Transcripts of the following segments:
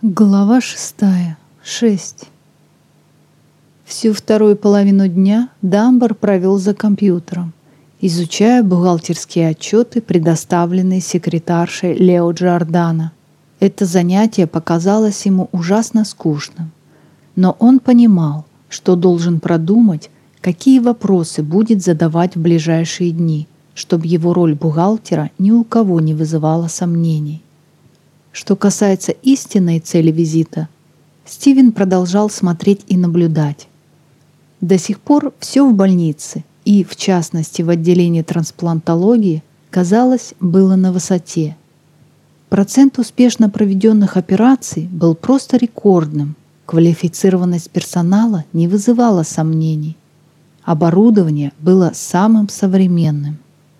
Глава 6. Всю вторую половину дня Дамбар провел за компьютером, изучая бухгалтерские отчеты, предоставленные секретаршей Лео Джордано. Это занятие показалось ему ужасно скучным, но он понимал, что должен продумать, какие вопросы будет задавать в ближайшие дни, чтобы его роль бухгалтера ни у кого не вызывала сомнений. Что касается истинной цели визита, Стивен продолжал смотреть и наблюдать. До сих пор все в больнице, и в частности в отделении трансплантологии, казалось, было на высоте. Процент успешно проведенных операций был просто рекордным, квалифицированность персонала не вызывала сомнений. Оборудование было самым современным.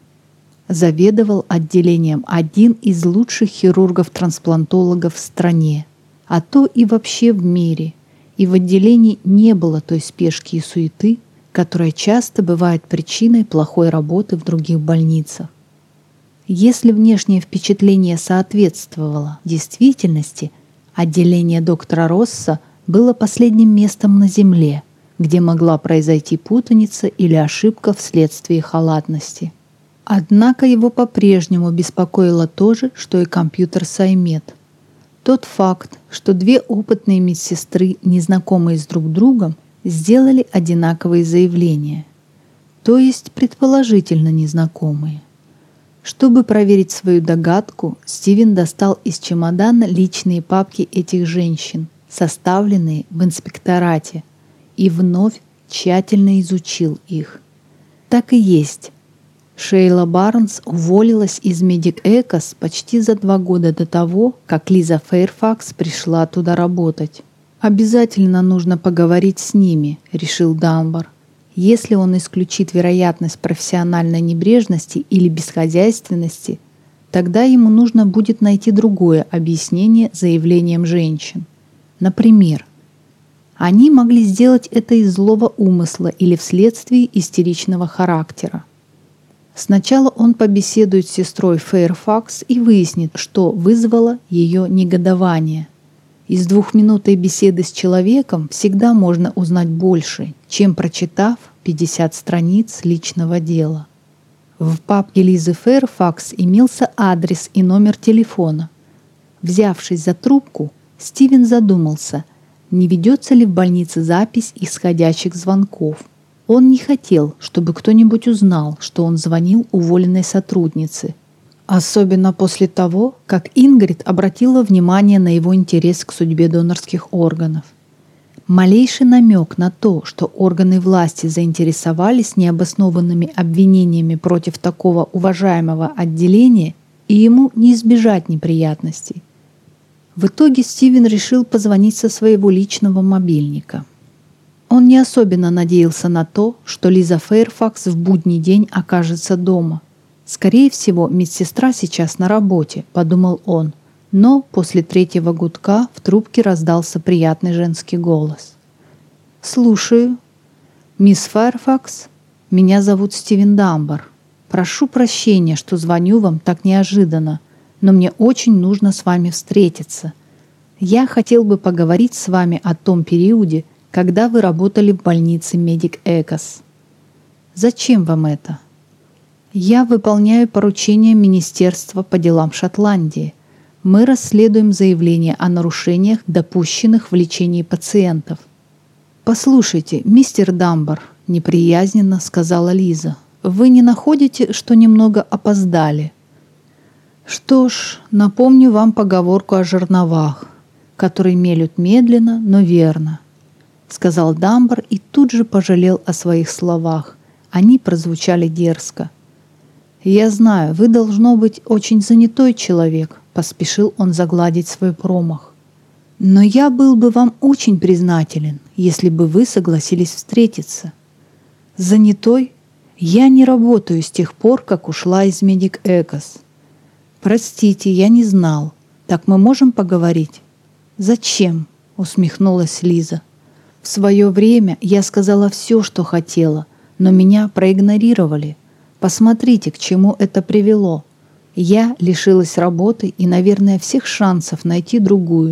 Заведовал отделением один из лучших хирургов-трансплантологов в стране, а то и вообще в мире, и в отделении не было той спешки и суеты, которая часто бывает причиной плохой работы в других больницах. Если внешнее впечатление соответствовало действительности, отделение доктора Росса было последним местом на земле, где могла произойти путаница или ошибка вследствие халатности. Однако его по-прежнему беспокоило то же, что и компьютер Саймед. Тот факт, что две опытные медсестры, незнакомые с друг другом, сделали одинаковые заявления, то есть предположительно незнакомые. Чтобы проверить свою догадку, Стивен достал из чемодана личные папки этих женщин, составленные в инспекторате, и вновь тщательно изучил их. Так и есть. Шейла Барнс уволилась из Медик Экос почти за 2 года до того, как Лиза Фэйрфакс пришла туда работать. «Обязательно нужно поговорить с ними», — решил Дамбар. «Если он исключит вероятность профессиональной небрежности или бесхозяйственности, тогда ему нужно будет найти другое объяснение заявлениям женщин. Например, они могли сделать это из злого умысла или вследствие истеричного характера. Сначала он побеседует с сестрой Фэйрфакс и выяснит, что вызвало ее негодование. Из 2-минутной беседы с человеком всегда можно узнать больше, чем прочитав 50 страниц личного дела. В папке Лизы Фэйрфакс имелся адрес и номер телефона. Взявшись за трубку, Стивен задумался, не ведется ли в больнице запись исходящих звонков. Он не хотел, чтобы кто-нибудь узнал, что он звонил уволенной сотруднице. Особенно после того, как Ингрид обратила внимание на его интерес к судьбе донорских органов. Малейший намек на то, что органы власти заинтересовались необоснованными обвинениями против такого уважаемого отделения, и ему не избежать неприятностей. В итоге Стивен решил позвонить со своего личного мобильника. Он не особенно надеялся на то, что Лиза Фэйрфакс в будний день окажется дома. «Скорее всего, медсестра сейчас на работе», — подумал он. Но после 3-го гудка в трубке раздался приятный женский голос. «Слушаю. Мисс Фэйрфакс, меня зовут Стивен Дамбар. Прошу прощения, что звоню вам так неожиданно, но мне очень нужно с вами встретиться. Я хотел бы поговорить с вами о том периоде, когда вы работали в больнице Медик Экос. Зачем вам это? Я выполняю поручение Министерства по делам Шотландии. Мы расследуем заявления о нарушениях, допущенных в лечении пациентов. Послушайте, мистер Дамбар, неприязненно сказала Лиза, вы не находите, что немного опоздали? Что ж, напомню вам поговорку о жерновах, которые мелют медленно, но верно. Сказал Дамбар и тут же пожалел о своих словах. Они прозвучали дерзко. «Я знаю, вы, должно быть, очень занятой человек», — поспешил он загладить свой промах. «Но я был бы вам очень признателен, если бы вы согласились встретиться». «Занятой? Я не работаю с тех пор, как ушла из Медик Экос». «Простите, я не знал. Так мы можем поговорить?» «Зачем?» — усмехнулась Лиза. В свое время я сказала все, что хотела, но меня проигнорировали. Посмотрите, к чему это привело. Я лишилась работы и, наверное, всех шансов найти другую.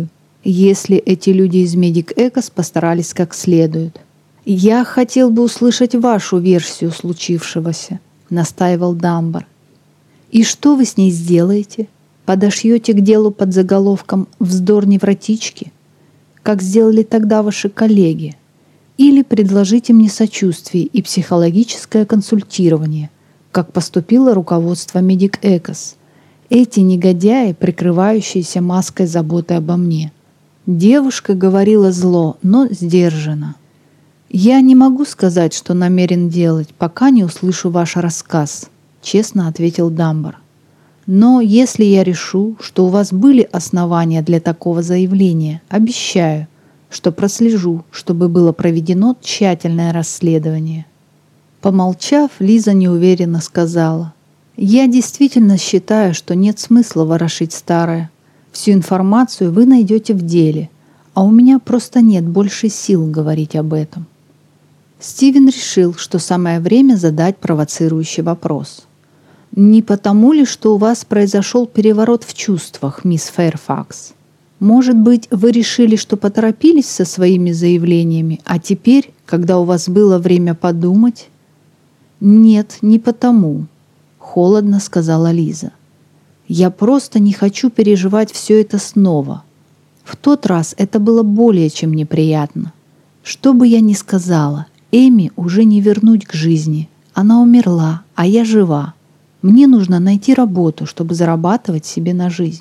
если эти люди из Medic Ecos постарались как следует. «Я хотел бы услышать вашу версию случившегося», — настаивал Дамбар. «И что вы с ней сделаете? Подошьете к делу под заголовком «Вздор невротички», как сделали тогда ваши коллеги? Или предложите мне сочувствие и психологическое консультирование, как поступило руководство Medic Ecos? Эти негодяи, прикрывающиеся маской заботы обо мне». Девушка говорила зло, но сдержанно. «Я не могу сказать, что намерен делать, пока не услышу ваш рассказ», — честно ответил Дамбар. «Но если я решу, что у вас были основания для такого заявления, обещаю, что прослежу, чтобы было проведено тщательное расследование». Помолчав, Лиза неуверенно сказала: «Я действительно считаю, что нет смысла ворошить старое. Всю информацию вы найдете в деле, а у меня просто нет больше сил говорить об этом». Стивен решил, что самое время задать провоцирующий вопрос. «Не потому ли, что у вас произошел переворот в чувствах, мисс Фэрфакс? Может быть, вы решили, что поторопились со своими заявлениями, а теперь, когда у вас было время подумать?» «Нет, не потому», — холодно сказала Лиза. «Я просто не хочу переживать все это снова. В тот раз это было более чем неприятно. Что бы я ни сказала, Эми уже не вернуть к жизни. Она умерла, а я жива. Мне нужно найти работу, чтобы зарабатывать себе на жизнь».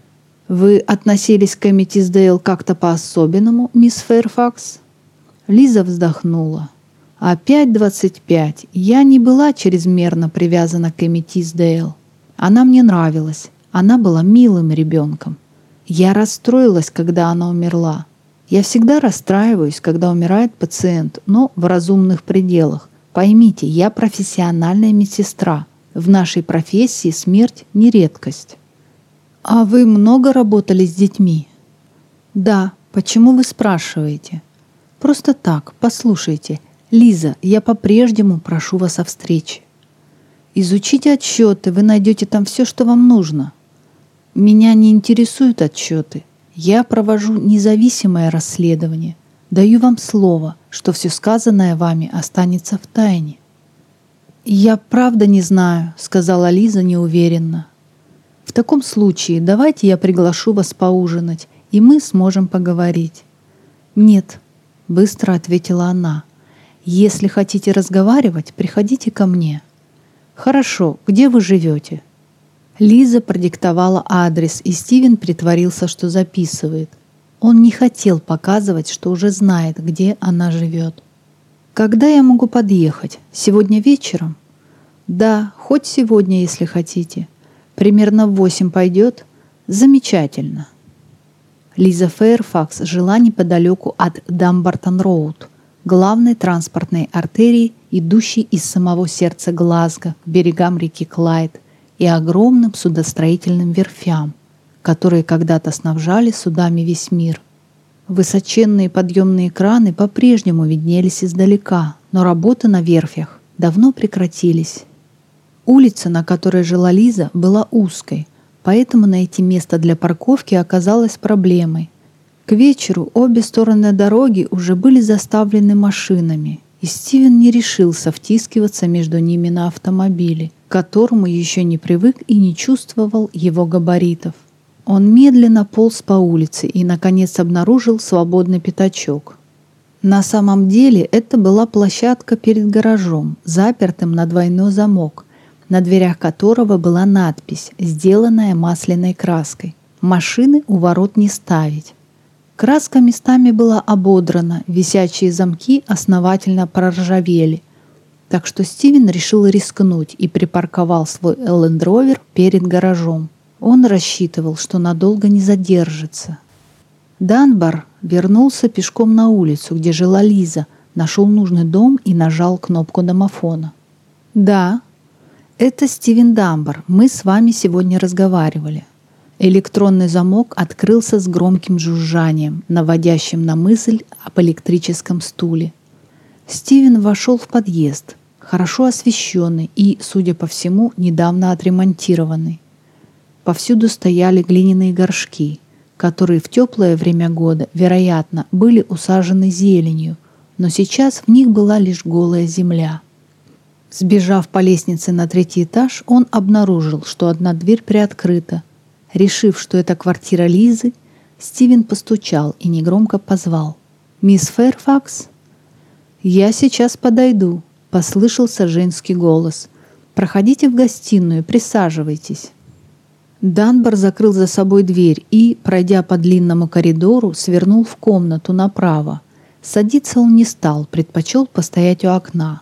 «Вы относились к Эми Тисдейл как-то по-особенному, мисс Фэрфакс?» Лиза вздохнула. «Опять 25. Я не была чрезмерно привязана к Эми Тисдейл. Она мне нравилась. Она была милым ребенком. Я расстроилась, когда она умерла. Я всегда расстраиваюсь, когда умирает пациент, но в разумных пределах. Поймите, я профессиональная медсестра. В нашей профессии смерть не редкость». «А вы много работали с детьми?» «Да. Почему вы спрашиваете?» «Просто так. Послушайте. Лиза, я по-прежнему прошу вас о встрече. Изучите отчеты, вы найдете там все, что вам нужно». «Меня не интересуют отчеты. Я провожу независимое расследование. Даю вам слово, что все сказанное вами останется в тайне». «Я правда не знаю», — сказала Лиза неуверенно. «В таком случае давайте я приглашу вас поужинать, и мы сможем поговорить». «Нет», — быстро ответила она. «Если хотите разговаривать, приходите ко мне». «Хорошо, где вы живете?» Лиза продиктовала адрес, и Стивен притворился, что записывает. Он не хотел показывать, что уже знает, где она живет. «Когда я могу подъехать? Сегодня вечером?» «Да, хоть сегодня, если хотите. Примерно в 8 пойдет?» «Замечательно». Лиза Фэрфакс жила неподалеку от Дамбартон-Роуд, главной транспортной артерии, идущей из самого сердца Глазго к берегам реки Клайд и огромным судостроительным верфям, которые когда-то снабжали судами весь мир. Высоченные подъемные краны по-прежнему виднелись издалека, но работы на верфях давно прекратились. Улица, на которой жила Лиза, была узкой, поэтому найти место для парковки оказалось проблемой. К вечеру обе стороны дороги уже были заставлены машинами, и Стивен не решился втискиваться между ними на автомобиле, к которому еще не привык и не чувствовал его габаритов. Он медленно полз по улице и, наконец, обнаружил свободный пятачок. На самом деле это была площадка перед гаражом, запертым на двойной замок, на дверях которого была надпись, сделанная масляной краской: «Машины у ворот не ставить». Краска местами была ободрана, висячие замки основательно проржавели. Так что Стивен решил рискнуть и припарковал свой Land Rover перед гаражом. Он рассчитывал, что надолго не задержится. Данбар вернулся пешком на улицу, где жила Лиза, нашел нужный дом и нажал кнопку домофона. «Да, это Стивен Данбар. Мы с вами сегодня разговаривали». Электронный замок открылся с громким жужжанием, наводящим на мысль об электрическом стуле. Стивен вошел в подъезд, хорошо освещенный и, судя по всему, недавно отремонтированный. Повсюду стояли глиняные горшки, которые в теплое время года, вероятно, были усажены зеленью, но сейчас в них была лишь голая земля. Сбежав по лестнице на 3-й этаж, он обнаружил, что одна дверь приоткрыта. Решив, что это квартира Лизы, Стивен постучал и негромко позвал: «Мисс Фэрфакс?» «Я сейчас подойду», — послышался женский голос. «Проходите в гостиную, присаживайтесь». Данбар закрыл за собой дверь и, пройдя по длинному коридору, свернул в комнату направо. Садиться он не стал, предпочел постоять у окна.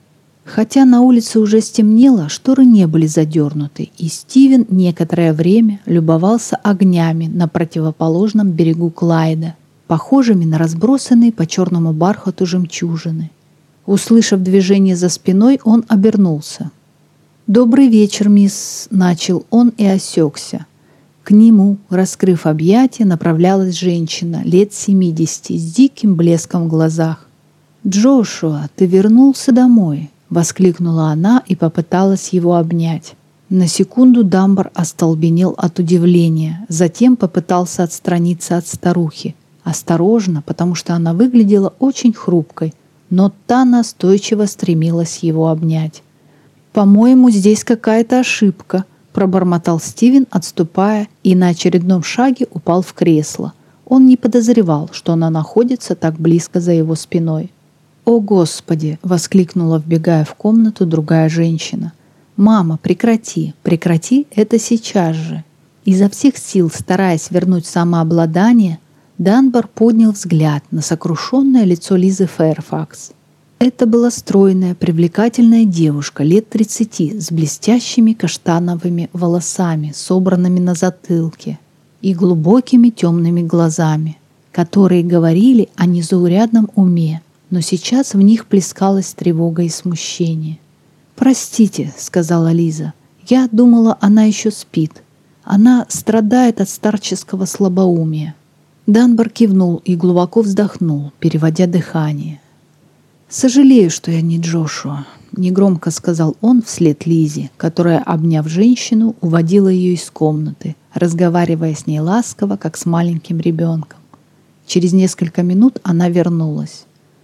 Хотя на улице уже стемнело, шторы не были задернуты, и Стивен некоторое время любовался огнями на противоположном берегу Клайда, похожими на разбросанные по черному бархату жемчужины. Услышав движение за спиной, он обернулся. «Добрый вечер, мисс», — начал он и осекся. К нему, раскрыв объятия, направлялась женщина лет 70 с диким блеском в глазах. «Джошуа, ты вернулся домой», — воскликнула она и попыталась его обнять. На секунду Данбар остолбенел от удивления, затем попытался отстраниться от старухи. Осторожно, потому что она выглядела очень хрупкой, но та настойчиво стремилась его обнять. «По-моему, здесь какая-то ошибка», — пробормотал Стивен, отступая, и на очередном шаге упал в кресло. Он не подозревал, что она находится так близко за его спиной. «О, Господи!» — воскликнула, вбегая в комнату, другая женщина. «Мама, прекрати! Прекрати это сейчас же!» Изо всех сил, стараясь вернуть самообладание, Данбар поднял взгляд на сокрушенное лицо Лизы Фэрфакс. Это была стройная, привлекательная девушка лет 30 с блестящими каштановыми волосами, собранными на затылке, и глубокими темными глазами, которые говорили о незаурядном уме, но сейчас в них плескалась тревога и смущение. «Простите», — сказала Лиза, — «я думала, она еще спит. Она страдает от старческого слабоумия». Данбар кивнул и глубоко вздохнул, переводя дыхание. «Сожалею, что я не Джошуа», — негромко сказал он вслед Лизе, которая, обняв женщину, уводила ее из комнаты, разговаривая с ней ласково, как с маленьким ребенком. Через несколько минут она вернулась.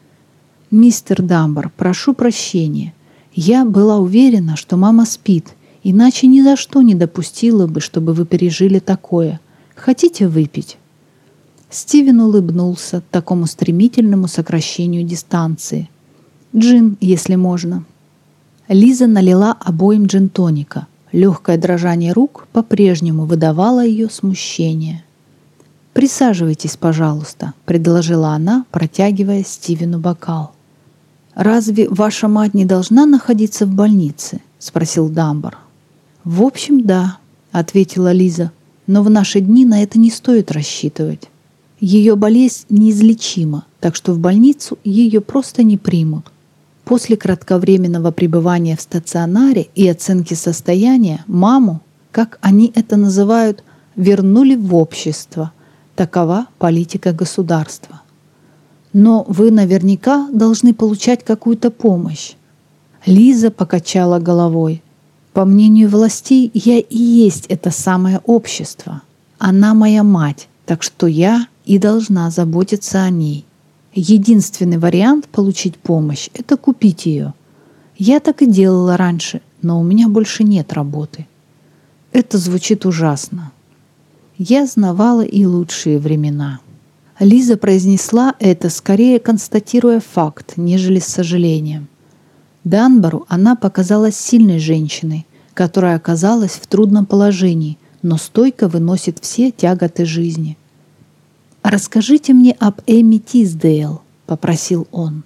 «Мистер Данбар, прошу прощения. Я была уверена, что мама спит, иначе ни за что не допустила бы, чтобы вы пережили такое. Хотите выпить?» Стивен улыбнулся такому стремительному сокращению дистанции. «Джин, если можно». Лиза налила обоим джин-тоника. Легкое дрожание рук по-прежнему выдавало ее смущение. «Присаживайтесь, пожалуйста», — предложила она, протягивая Стивену бокал. «Разве ваша мать не должна находиться в больнице?» — спросил Данбар. «В общем, да», — ответила Лиза, «но в наши дни на это не стоит рассчитывать. Ее болезнь неизлечима, так что в больницу ее просто не примут. После кратковременного пребывания в стационаре и оценки состояния маму, как они это называют, вернули в общество. Такова политика государства. Но вы наверняка должны получать какую-то помощь». Лиза покачала головой. «По мнению властей, я и есть это самое общество. Она моя мать, так что я и должна заботиться о ней. Единственный вариант получить помощь — это купить ее. Я так и делала раньше, но у меня больше нет работы». Это звучит ужасно. Я знавала и лучшие времена. Лиза произнесла это, скорее констатируя факт, нежели с сожалением. Данбару она показалась сильной женщиной, которая оказалась в трудном положении, но стойко выносит все тяготы жизни. «Расскажите мне об Эми Тисдейл», — попросил он.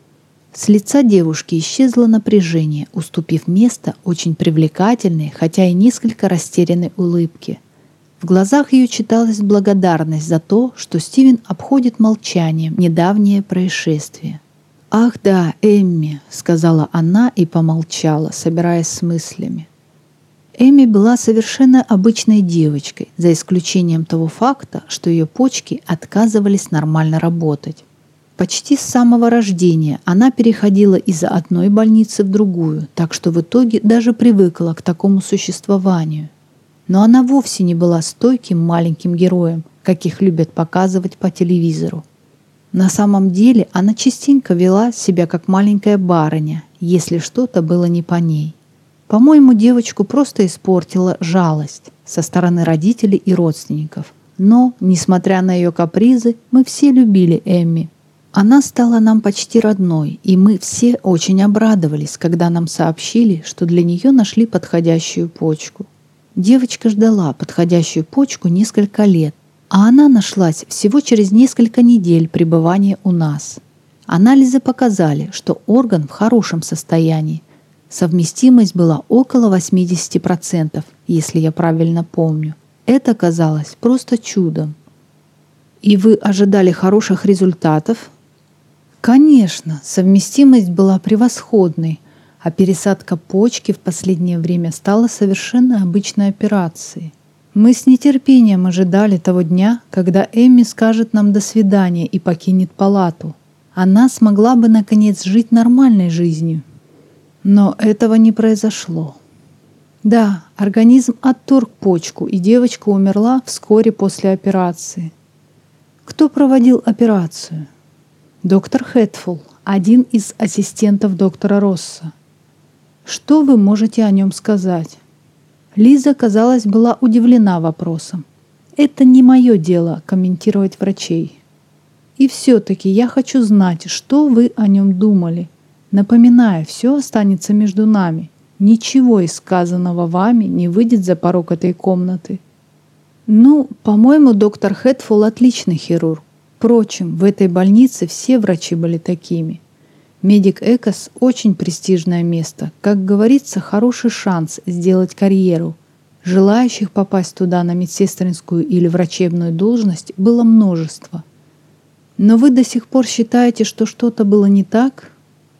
С лица девушки исчезло напряжение, уступив место очень привлекательной, хотя и несколько растерянной улыбке. В глазах ее читалась благодарность за то, что Стивен обходит молчанием недавнее происшествие. «Ах да, Эмми», — сказала она и помолчала, собираясь с мыслями. Эми была совершенно обычной девочкой, за исключением того факта, что ее почки отказывались нормально работать. Почти с самого рождения она переходила из одной больницы в другую, так что в итоге даже привыкла к такому существованию. Но она вовсе не была стойким маленьким героем, каких любят показывать по телевизору. На самом деле она частенько вела себя как маленькая барыня, если что-то было не по ней. По-моему, девочку просто испортила жалость со стороны родителей и родственников. Но, несмотря на ее капризы, мы все любили Эмми. Она стала нам почти родной, и мы все очень обрадовались, когда нам сообщили, что для нее нашли подходящую почку. Девочка ждала подходящую почку несколько лет, а она нашлась всего через несколько недель пребывания у нас. Анализы показали, что орган в хорошем состоянии. Совместимость была около 80%, если я правильно помню. Это казалось просто чудом. И вы ожидали хороших результатов? Конечно, совместимость была превосходной, а пересадка почки в последнее время стала совершенно обычной операцией. Мы с нетерпением ожидали того дня, когда Эмми скажет нам «до свидания» и покинет палату. Она смогла бы, наконец, жить нормальной жизнью. Но этого не произошло. Да, организм отторг почку, и девочка умерла вскоре после операции. Кто проводил операцию? Доктор Хэтфул, один из ассистентов доктора Росса. Что вы можете о нем сказать? Лиза, казалось, была удивлена вопросом. Это не мое дело комментировать врачей. И все-таки я хочу знать, что вы о нем думали. Напоминаю, все останется между нами. Ничего из сказанного вами не выйдет за порог этой комнаты. Ну, по-моему, доктор Хэтфул отличный хирург. Впрочем, в этой больнице все врачи были такими. Медик Экос – очень престижное место. Как говорится, хороший шанс сделать карьеру. Желающих попасть туда на медсестринскую или врачебную должность было множество. Но вы до сих пор считаете, что что-то было не так?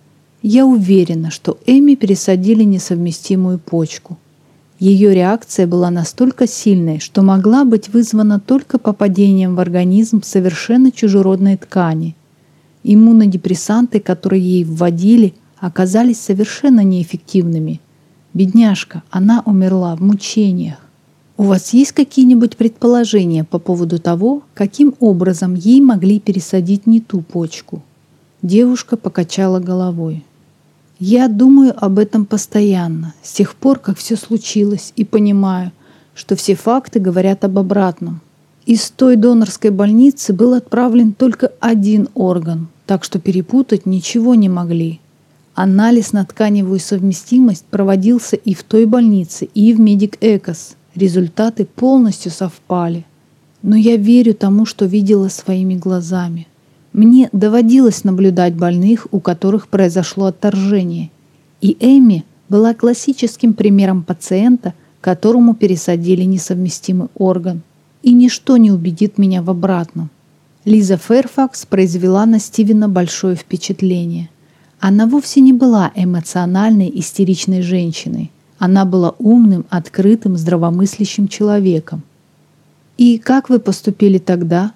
Я уверена, что Эмми пересадили несовместимую почку. Ее реакция была настолько сильной, что могла быть вызвана только попадением в организм совершенно чужеродной ткани. Иммунодепрессанты, которые ей вводили, оказались совершенно неэффективными. Бедняжка, она умерла в мучениях. У вас есть какие-нибудь предположения по поводу того, каким образом ей могли пересадить не ту почку? Девушка покачала головой. Я думаю об этом постоянно, с тех пор, как все случилось, и понимаю, что все факты говорят об обратном. Из той донорской больницы был отправлен только один орган, так что перепутать ничего не могли. Анализ на тканевую совместимость проводился и в той больнице, и в Медик Экос. Результаты полностью совпали. Но я верю тому, что видела своими глазами. Мне доводилось наблюдать больных, у которых произошло отторжение. И Эмми была классическим примером пациента, которому пересадили несовместимый орган. И ничто не убедит меня в обратном. Лиза Фэрфакс произвела на Стивена большое впечатление. Она вовсе не была эмоциональной, истеричной женщиной. Она была умным, открытым, здравомыслящим человеком. «И как вы поступили тогда?»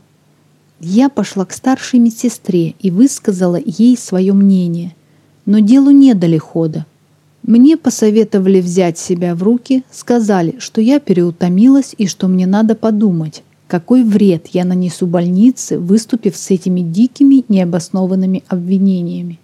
Я пошла к старшей медсестре и высказала ей свое мнение. Но делу не дали хода. Мне посоветовали взять себя в руки, сказали, что я переутомилась и что мне надо подумать, какой вред я нанесу больнице, выступив с этими дикими, необоснованными обвинениями.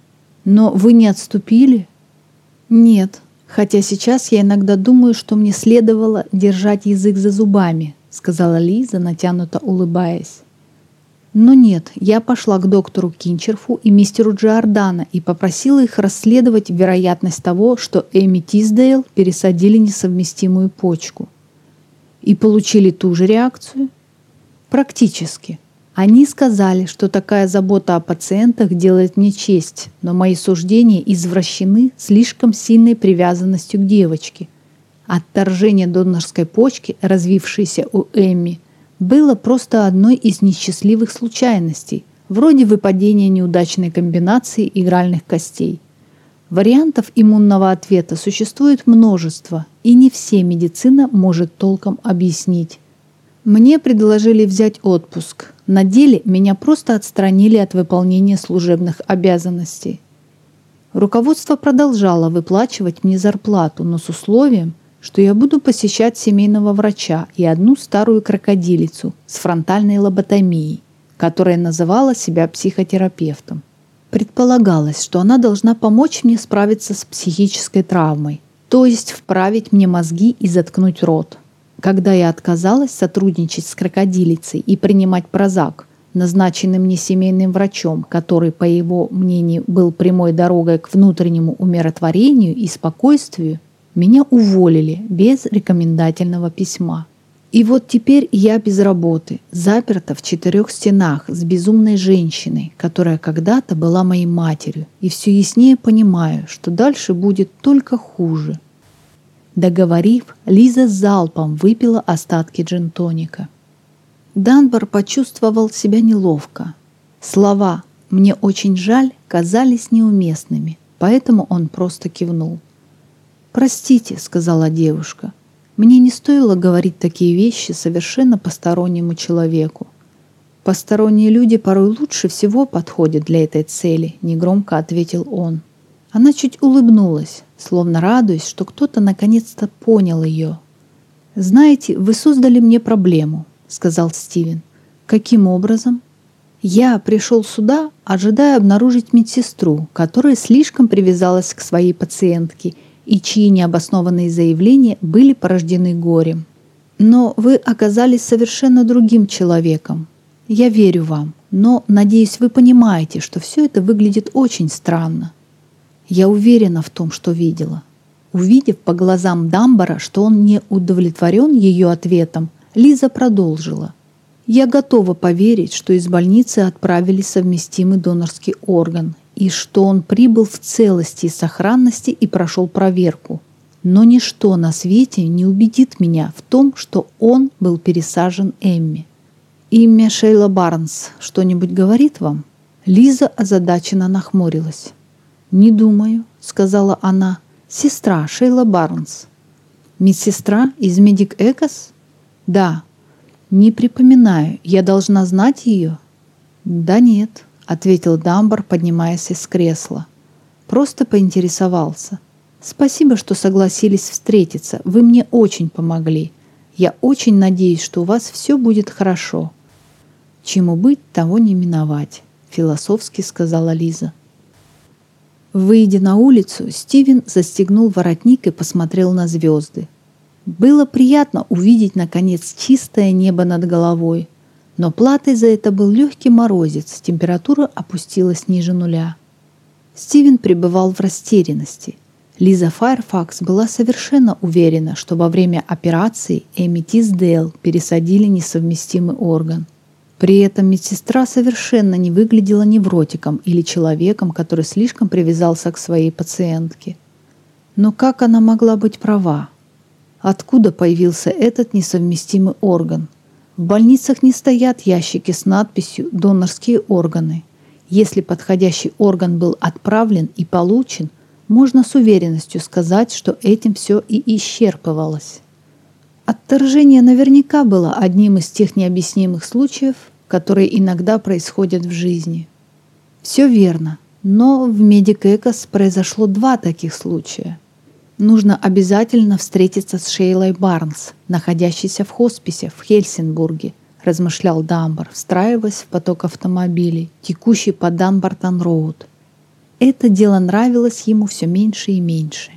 Но вы не отступили? Нет, хотя сейчас я иногда думаю, что мне следовало держать язык за зубами, сказала Лиза, натянуто улыбаясь. Но нет, я пошла к доктору Кинчерфу и мистеру Джордано и попросила их расследовать вероятность того, что Эмми Тисдейл пересадили несовместимую почку. И получили ту же реакцию? Практически. Они сказали, что такая забота о пациентах делает мне честь, но мои суждения извращены слишком сильной привязанностью к девочке. Отторжение донорской почки, развившееся у Эмми, было просто одной из несчастливых случайностей, вроде выпадения неудачной комбинации игральных костей. Вариантов иммунного ответа существует множество, и не все медицина может толком объяснить. Мне предложили взять отпуск. На деле меня просто отстранили от выполнения служебных обязанностей. Руководство продолжало выплачивать мне зарплату, но с условием, что я буду посещать семейного врача и одну старую крокодилицу с фронтальной лоботомией, которая называла себя психотерапевтом. Предполагалось, что она должна помочь мне справиться с психической травмой, то есть вправить мне мозги и заткнуть рот. Когда я отказалась сотрудничать с крокодилицей и принимать прозак, назначенный мне семейным врачом, который, по его мнению, был прямой дорогой к внутреннему умиротворению и спокойствию, меня уволили без рекомендательного письма. И вот теперь я без работы, заперта в 4 стенах с безумной женщиной, которая когда-то была моей матерью, и все яснее понимаю, что дальше будет только хуже. Договорив, Лиза залпом выпила остатки джин-тоника. Данбар почувствовал себя неловко. Слова «мне очень жаль» казались неуместными, поэтому он просто кивнул. «Простите», — сказала девушка, — «мне не стоило говорить такие вещи совершенно постороннему человеку». «Посторонние люди порой лучше всего подходят для этой цели», — негромко ответил он. Она чуть улыбнулась, словно радуясь, что кто-то наконец-то понял ее. «Знаете, вы создали мне проблему», — сказал Стивен. «Каким образом?» «Я пришел сюда, ожидая обнаружить медсестру, которая слишком привязалась к своей пациентке и чьи необоснованные заявления были порождены горем. Но вы оказались совершенно другим человеком. Я верю вам, но, надеюсь, вы понимаете, что все это выглядит очень странно. Я уверена в том, что видела». Увидев по глазам Данбара, что он не удовлетворен ее ответом, Лиза продолжила. «Я готова поверить, что из больницы отправили совместимый донорский орган и что он прибыл в целости и сохранности и прошел проверку. Но ничто на свете не убедит меня в том, что он был пересажен Эмми. Имя Шейла Барнс что-нибудь говорит вам?» Лиза озадаченно нахмурилась. «Не думаю», — сказала она. «Сестра Шейла Барнс». «Медсестра из Медик Экос?» «Да». «Не припоминаю. Я должна знать ее?» «Да нет», — ответил Данбар, поднимаясь из кресла. «Просто поинтересовался. Спасибо, что согласились встретиться. Вы мне очень помогли. Я очень надеюсь, что у вас все будет хорошо». «Чему быть, того не миновать», — философски сказала Лиза. Выйдя на улицу, Стивен застегнул воротник и посмотрел на звезды. Было приятно увидеть, наконец, чистое небо над головой, но платой за это был легкий морозец, температура опустилась ниже 0. Стивен пребывал в растерянности. Лиза Файрфакс была совершенно уверена, что во время операции Эми Тисдейл пересадили несовместимый орган. При этом медсестра совершенно не выглядела невротиком или человеком, который слишком привязался к своей пациентке. Но как она могла быть права? Откуда появился этот несовместимый орган? В больницах не стоят ящики с надписью «донорские органы». Если подходящий орган был отправлен и получен, можно с уверенностью сказать, что этим все и исчерпывалось. Отторжение наверняка было одним из тех необъяснимых случаев, которые иногда происходят в жизни. Все верно, но в Медик Экос произошло 2 таких случая. Нужно обязательно встретиться с Шейлой Барнс, находящейся в хосписе в Хельсинбурге, размышлял Данбар, встраиваясь в поток автомобилей, текущий по Данбартон-роуд. Это дело нравилось ему все меньше и меньше.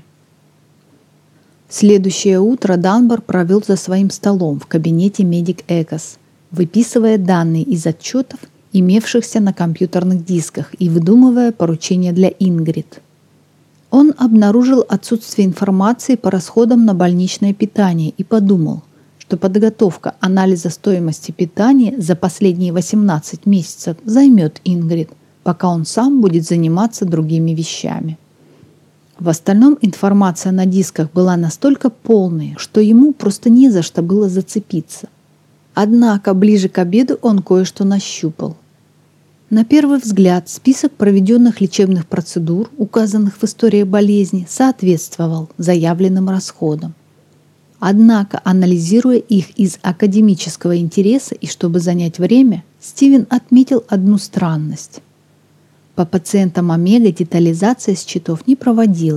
Следующее утро Данбар провел за своим столом в кабинете Медик Экос, выписывая данные из отчетов, имевшихся на компьютерных дисках, и выдумывая поручения для Ингрид. Он обнаружил отсутствие информации по расходам на больничное питание и подумал, что подготовка анализа стоимости питания за последние 18 месяцев займет Ингрид, пока он сам будет заниматься другими вещами. В остальном информация на дисках была настолько полной, что ему просто не за что было зацепиться. Однако ближе к обеду он кое-что нащупал. На первый взгляд список проведенных лечебных процедур, указанных в истории болезни, соответствовал заявленным расходам. Однако, анализируя их из академического интереса и чтобы занять время, Стивен отметил одну странность. По пациентам Омега детализация счетов не проводилась,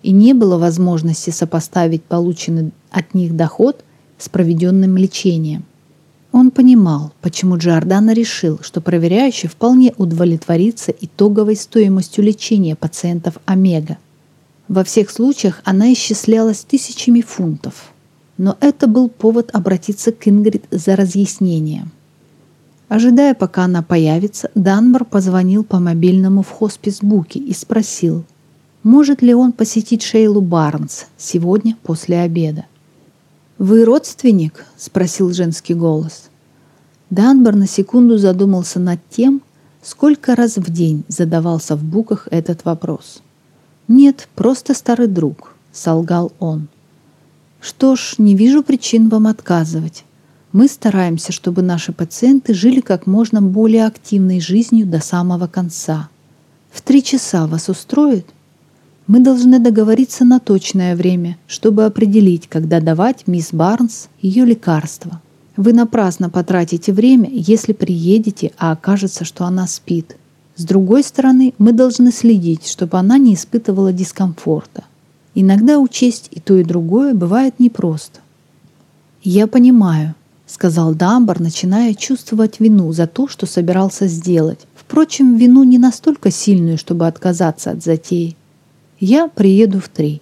и не было возможности сопоставить полученный от них доход с проведенным лечением. Он понимал, почему Джордано решил, что проверяющий вполне удовлетворится итоговой стоимостью лечения пациентов Омега. Во всех случаях она исчислялась тысячами фунтов, но это был повод обратиться к Ингрид за разъяснением. Ожидая, пока она появится, Данбар позвонил по мобильному в хоспис Буки и спросил, может ли он посетить Шейлу Барнс сегодня после обеда. «Вы родственник?» – спросил женский голос. Данбар на секунду задумался над тем, сколько раз в день задавался в Буках этот вопрос. «Нет, просто старый друг», – солгал он. «Что ж, не вижу причин вам отказывать. Мы стараемся, чтобы наши пациенты жили как можно более активной жизнью до самого конца. В 3 часа вас устроит? Мы должны договориться на точное время, чтобы определить, когда давать мисс Барнс ее лекарства. Вы напрасно потратите время, если приедете, а окажется, что она спит. С другой стороны, мы должны следить, чтобы она не испытывала дискомфорта. Иногда учесть и то, и другое бывает непросто». «Я понимаю», — сказал Данбар, начиная чувствовать вину за то, что собирался сделать. Впрочем, вину не настолько сильную, чтобы отказаться от затеи. «Я приеду в 3».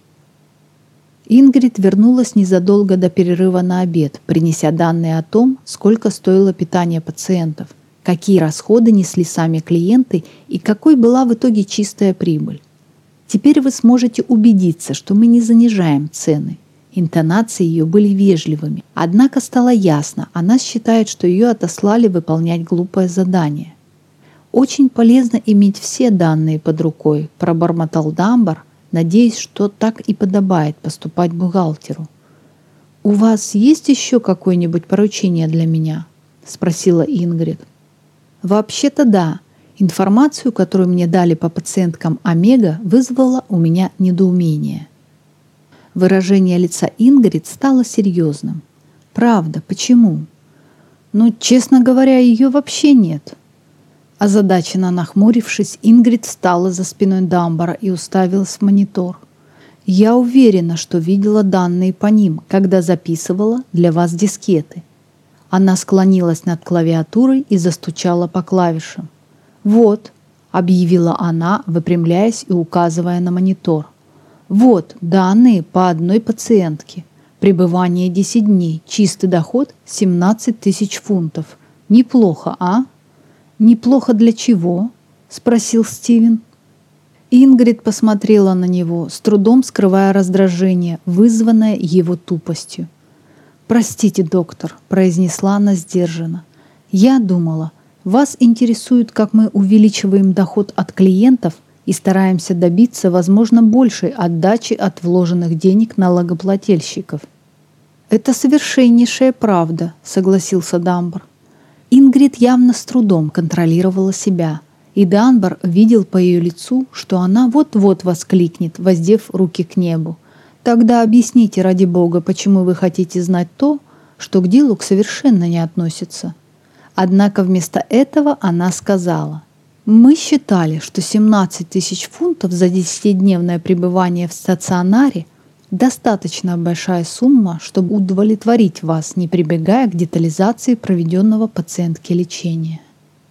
Ингрид вернулась незадолго до перерыва на обед, принеся данные о том, сколько стоило питание пациентов, какие расходы несли сами клиенты и какой была в итоге чистая прибыль. «Теперь вы сможете убедиться, что мы не занижаем цены». Интонации ее были вежливыми, однако стало ясно, она считает, что ее отослали выполнять глупое задание. «Очень полезно иметь все данные под рукой», – пробормотал Данбар, надеясь, что так и подобает поступать бухгалтеру. «У вас есть еще какое-нибудь поручение для меня?» – спросила Ингрид. «Вообще-то да. Информацию, которую мне дали по пациенткам Омега, вызвала у меня недоумение». Выражение лица Ингрид стало серьезным. «Правда, почему?» «Ну, честно говоря, ее вообще нет». Озадаченно нахмурившись, Ингрид встала за спиной Данбара и уставилась в монитор. «Я уверена, что видела данные по ним, когда записывала для вас дискеты». Она склонилась над клавиатурой и застучала по клавишам. «Вот», — объявила она, выпрямляясь и указывая на монитор. «Вот данные по одной пациентке. Пребывание 10 дней, чистый доход 17 тысяч фунтов. Неплохо, а?» «Неплохо для чего?» – спросил Стивен. Ингрид посмотрела на него, с трудом скрывая раздражение, вызванное его тупостью. «Простите, доктор», – произнесла она сдержанно. «Я думала, вас интересует, как мы увеличиваем доход от клиентов и стараемся добиться, возможно, большей отдачи от вложенных денег налогоплательщиков». «Это совершеннейшая правда», – согласился Данбар. Ингрид явно с трудом контролировала себя, и Данбар видел по ее лицу, что она вот-вот воскликнет, воздев руки к небу. «Тогда объясните, ради Бога, почему вы хотите знать то, что к делу совершенно не относится». Однако вместо этого она сказала: «Мы считали, что 17 тысяч фунтов за 10-дневное пребывание в стационаре достаточно большая сумма, чтобы удовлетворить вас, не прибегая к детализации проведенного пациентке лечения».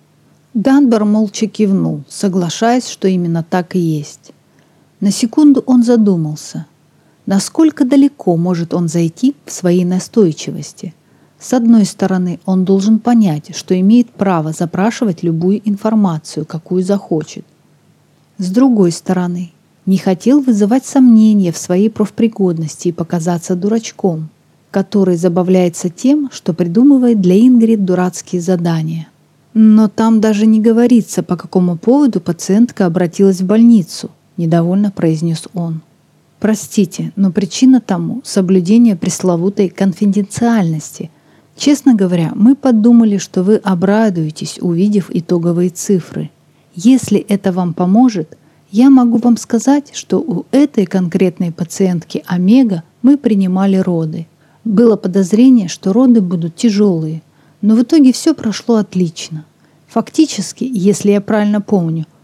Данбар молча кивнул, соглашаясь, что именно так и есть. На секунду он задумался, насколько далеко может он зайти в своей настойчивости. С одной стороны, он должен понять, что имеет право запрашивать любую информацию, какую захочет. С другой стороны, не хотел вызывать сомнения в своей профпригодности и показаться дурачком, который забавляется тем, что придумывает для Ингрид дурацкие задания. «Но там даже не говорится, по какому поводу пациентка обратилась в больницу», – недовольно произнес он. «Простите, но причина тому – соблюдение пресловутой конфиденциальности. Честно говоря, мы подумали, что вы обрадуетесь, увидев итоговые цифры. Если это вам поможет, я могу вам сказать, что у этой конкретной пациентки Омега мы принимали роды. Было подозрение, что роды будут тяжелые, но в итоге все прошло отлично. Фактически, если я правильно помню,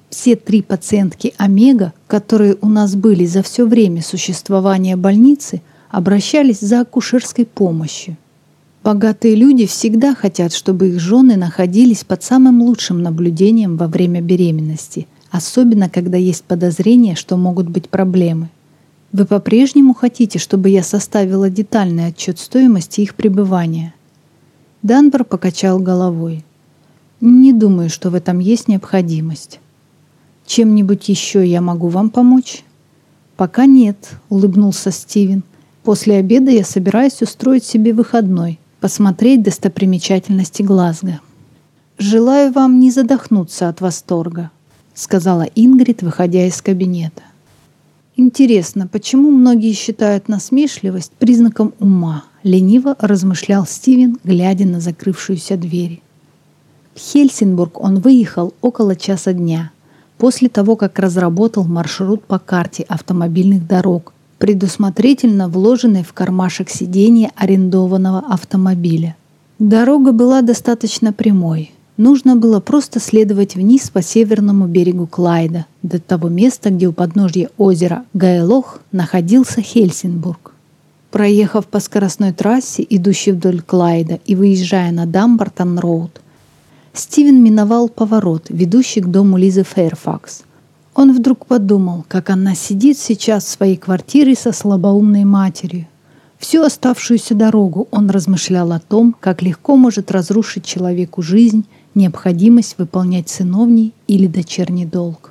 Все 3 пациентки Омега, которые у нас были за все время существования больницы, обращались за акушерской помощью. Богатые люди всегда хотят, чтобы их жены находились под самым лучшим наблюдением во время беременности, особенно когда есть подозрение, что могут быть проблемы. Вы по-прежнему хотите, чтобы я составила детальный отчет стоимости их пребывания?» Данбар покачал головой. «Не думаю, что в этом есть необходимость. Чем-нибудь еще я могу вам помочь?» «Пока нет», — улыбнулся Стивен. «После обеда я собираюсь устроить себе выходной, посмотреть достопримечательности Глазго». «Желаю вам не задохнуться от восторга», — сказала Ингрид, выходя из кабинета. «Интересно, почему многие считают насмешливость признаком ума?» — лениво размышлял Стивен, глядя на закрывшуюся дверь. В Хельсинбург он выехал около часа дня, после того, как разработал маршрут по карте автомобильных дорог, предусмотрительно вложенной в кармашек сиденья арендованного автомобиля. Дорога была достаточно прямой. Нужно было просто следовать вниз по северному берегу Клайда, до того места, где у подножья озера Гайлох находился Хельсинбург. Проехав по скоростной трассе, идущей вдоль Клайда, и выезжая на Дамбартон-роуд, Стивен миновал поворот, ведущий к дому Лизы Фэрфакс. Он вдруг подумал, как она сидит сейчас в своей квартире со слабоумной матерью. Всю оставшуюся дорогу он размышлял о том, как легко может разрушить человеку жизнь необходимость выполнять сыновний или дочерний долг.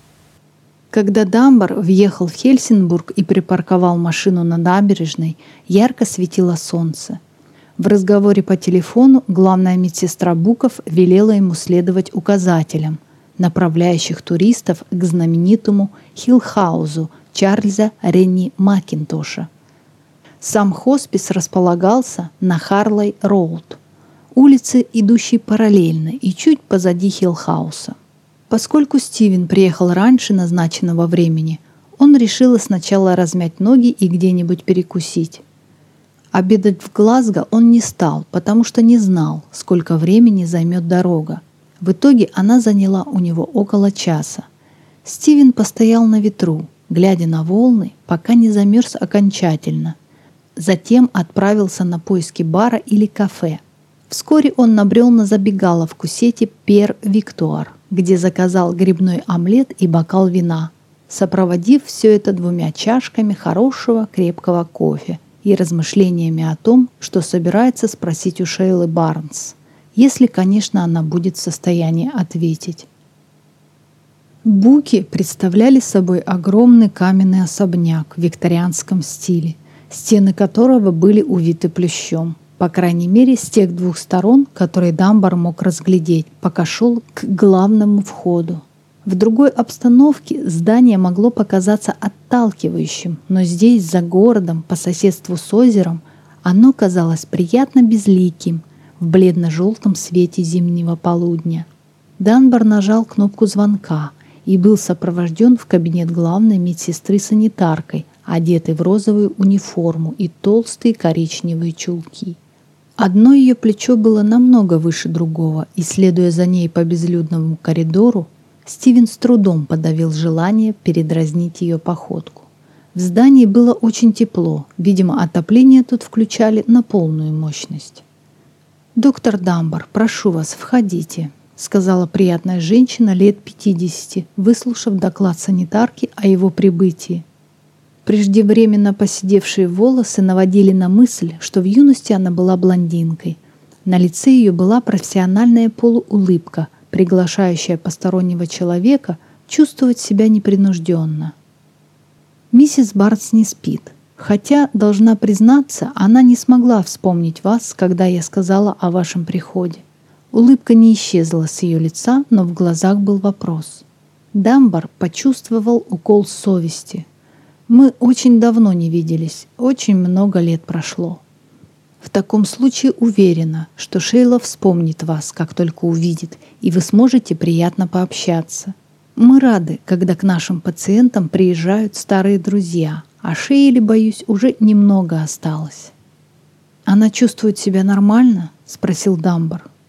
Когда Дамбар въехал в Хельсинбург и припарковал машину на набережной, ярко светило солнце. В разговоре по телефону главная медсестра Буков велела ему следовать указателям, направляющих туристов к знаменитому Хиллхаузу Чарльза Ренни Макинтоша. Сам хоспис располагался на Харлей-роуд, улице, идущей параллельно и чуть позади Хиллхауса. Поскольку Стивен приехал раньше назначенного времени, он решил сначала размять ноги и где-нибудь перекусить. Обедать в Глазго он не стал, потому что не знал, сколько времени займет дорога. В итоге она заняла у него около часа. Стивен постоял на ветру, глядя на волны, пока не замерз окончательно. Затем отправился на поиски бара или кафе. Вскоре он набрел на забегаловку сети «Пьер Виктуар», где заказал грибной омлет и бокал вина, сопроводив все это 2 чашками хорошего крепкого кофе и размышлениями о том, что собирается спросить у Шейлы Барнс, если, конечно, она будет в состоянии ответить. Буки представляли собой огромный каменный особняк в викторианском стиле, стены которого были увиты плющом. По крайней мере, с тех 2 сторон, которые Дамбар мог разглядеть, пока шел к главному входу. В другой обстановке здание могло показаться отталкивающим, но здесь, за городом, по соседству с озером, оно казалось приятно безликим в бледно-желтом свете зимнего полудня. Данбар нажал кнопку звонка и был сопровожден в кабинет главной медсестры-санитаркой, одетой в розовую униформу и толстые коричневые чулки. Одно ее плечо было намного выше другого, и, следуя за ней по безлюдному коридору, Стивен с трудом подавил желание передразнить ее походку. В здании было очень тепло, видимо, отопление тут включали на полную мощность. «Доктор Дамбар, прошу вас, входите», — сказала приятная женщина лет 50, выслушав доклад санитарки о его прибытии. Преждевременно поседевшие волосы наводили на мысль, что в юности она была блондинкой. На лице ее была профессиональная полуулыбка, приглашающая постороннего человека чувствовать себя непринужденно. «Миссис Барнс не спит, хотя, должна признаться, она не смогла вспомнить вас, когда я сказала о вашем приходе». Улыбка не исчезла с ее лица, но в глазах был вопрос. Дамбар почувствовал укол совести. «Мы очень давно не виделись, очень много лет прошло. В таком случае уверена, что Шейла вспомнит вас, как только увидит, и вы сможете приятно пообщаться. Мы рады, когда к нашим пациентам приезжают старые друзья, а Шейле, боюсь, уже немного осталось». «Она чувствует себя нормально?» — спросил Дамбар.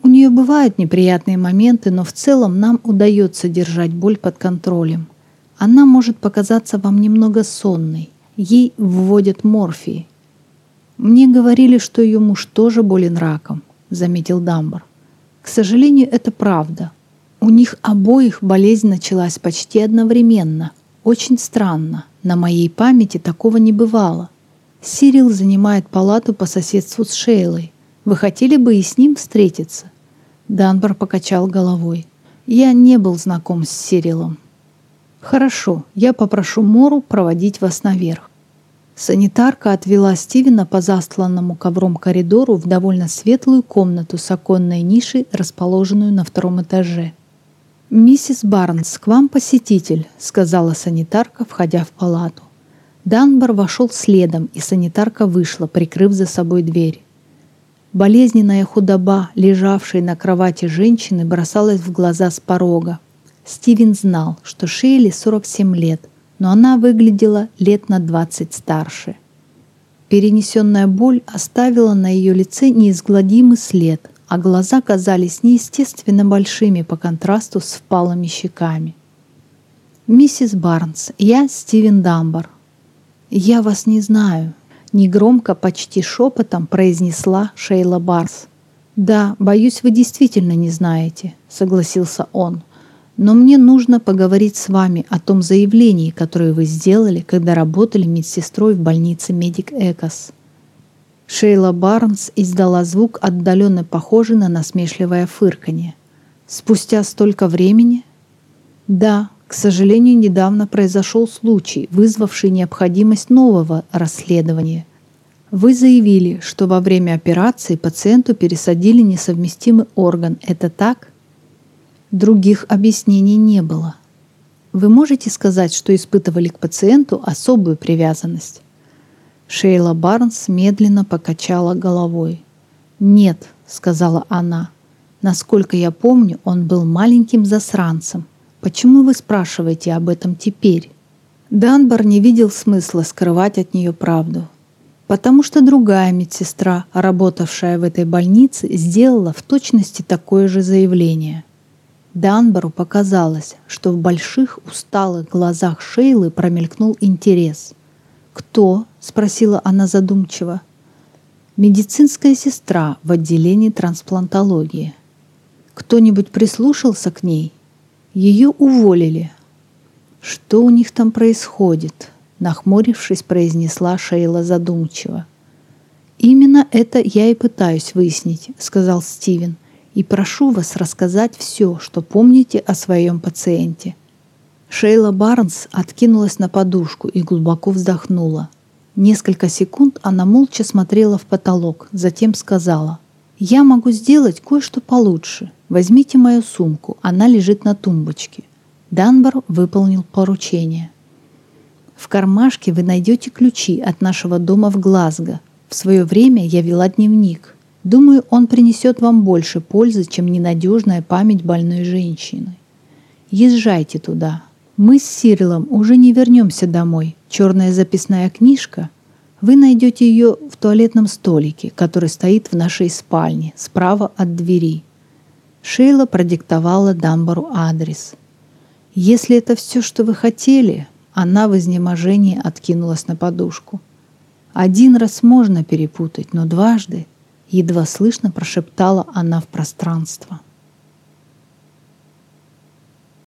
У нее бывают неприятные моменты, но в целом нам удается держать боль под контролем. Она может показаться вам немного сонной. Ей вводят морфий. Мне говорили, что ее муж тоже болен раком, заметил Дамбар. К сожалению, это правда. У них обоих болезнь началась почти одновременно. Очень странно. На моей памяти такого не бывало. Сирил занимает палату по соседству с Шейлой. Вы хотели бы и с ним встретиться? Данбар покачал головой. Я не был знаком с Сирилом. Хорошо, я попрошу Мору проводить вас наверх. Санитарка отвела Стивена по застланному ковром коридору в довольно светлую комнату с оконной нишей, расположенную на втором этаже. «Миссис Барнс, к вам посетитель», — сказала санитарка, входя в палату. Данбар вошел следом, и санитарка вышла, прикрыв за собой дверь. Болезненная худоба, лежавшей на кровати женщины, бросалась в глаза с порога. Стивен знал, что Шейле 47 лет, но она выглядела лет на 20 старше. Перенесенная боль оставила на ее лице неизгладимый след, а глаза казались неестественно большими по контрасту с впалыми щеками. «Миссис Барнс, я Стивен Дамбар». «Я вас не знаю», — негромко, почти шепотом произнесла Шейла Барнс. «Да, боюсь, вы действительно не знаете», — согласился он. «Но мне нужно поговорить с вами о том заявлении, которое вы сделали, когда работали медсестрой в больнице Медик Экос». Шейла Барнс издала звук, отдаленно похожий на насмешливое фырканье. «Спустя столько времени?» «Да, к сожалению, недавно произошел случай, вызвавший необходимость нового расследования. Вы заявили, что во время операции пациенту пересадили несовместимый орган. Это так?» Других объяснений не было. Вы можете сказать, что испытывали к пациенту особую привязанность? Шейла Барнс медленно покачала головой. «Нет», — сказала она. «Насколько я помню, он был маленьким засранцем. Почему вы спрашиваете об этом теперь?» Данбар не видел смысла скрывать от нее правду. Потому что другая медсестра, работавшая в этой больнице, сделала в точности такое же заявление. Данбару показалось, что в больших усталых глазах Шейлы промелькнул интерес. «Кто?» — спросила она задумчиво. «Медицинская сестра в отделении трансплантологии». «Кто-нибудь прислушался к ней?» «Ее уволили». «Что у них там происходит?» — нахмурившись, произнесла Шейла задумчиво. «Именно это я и пытаюсь выяснить», — сказал Стивен. «И прошу вас рассказать все, что помните о своем пациенте». Шейла Барнс откинулась на подушку и глубоко вздохнула. Несколько секунд она молча смотрела в потолок, затем сказала: «Я могу сделать кое-что получше. Возьмите мою сумку, она лежит на тумбочке». Данбар выполнил поручение. «В кармашке вы найдете ключи от нашего дома в Глазго. В свое время я вела дневник. Думаю, он принесет вам больше пользы, чем ненадежная память больной женщины. Езжайте туда. Мы с Сирилом уже не вернемся домой. Черная записная книжка. Вы найдете ее в туалетном столике, который стоит в нашей спальне, справа от двери». Шейла продиктовала Дамбару адрес. «Если это все, что вы хотели...» Она в изнеможении откинулась на подушку. «Один раз можно перепутать, но дважды...» Едва слышно прошептала она в пространство.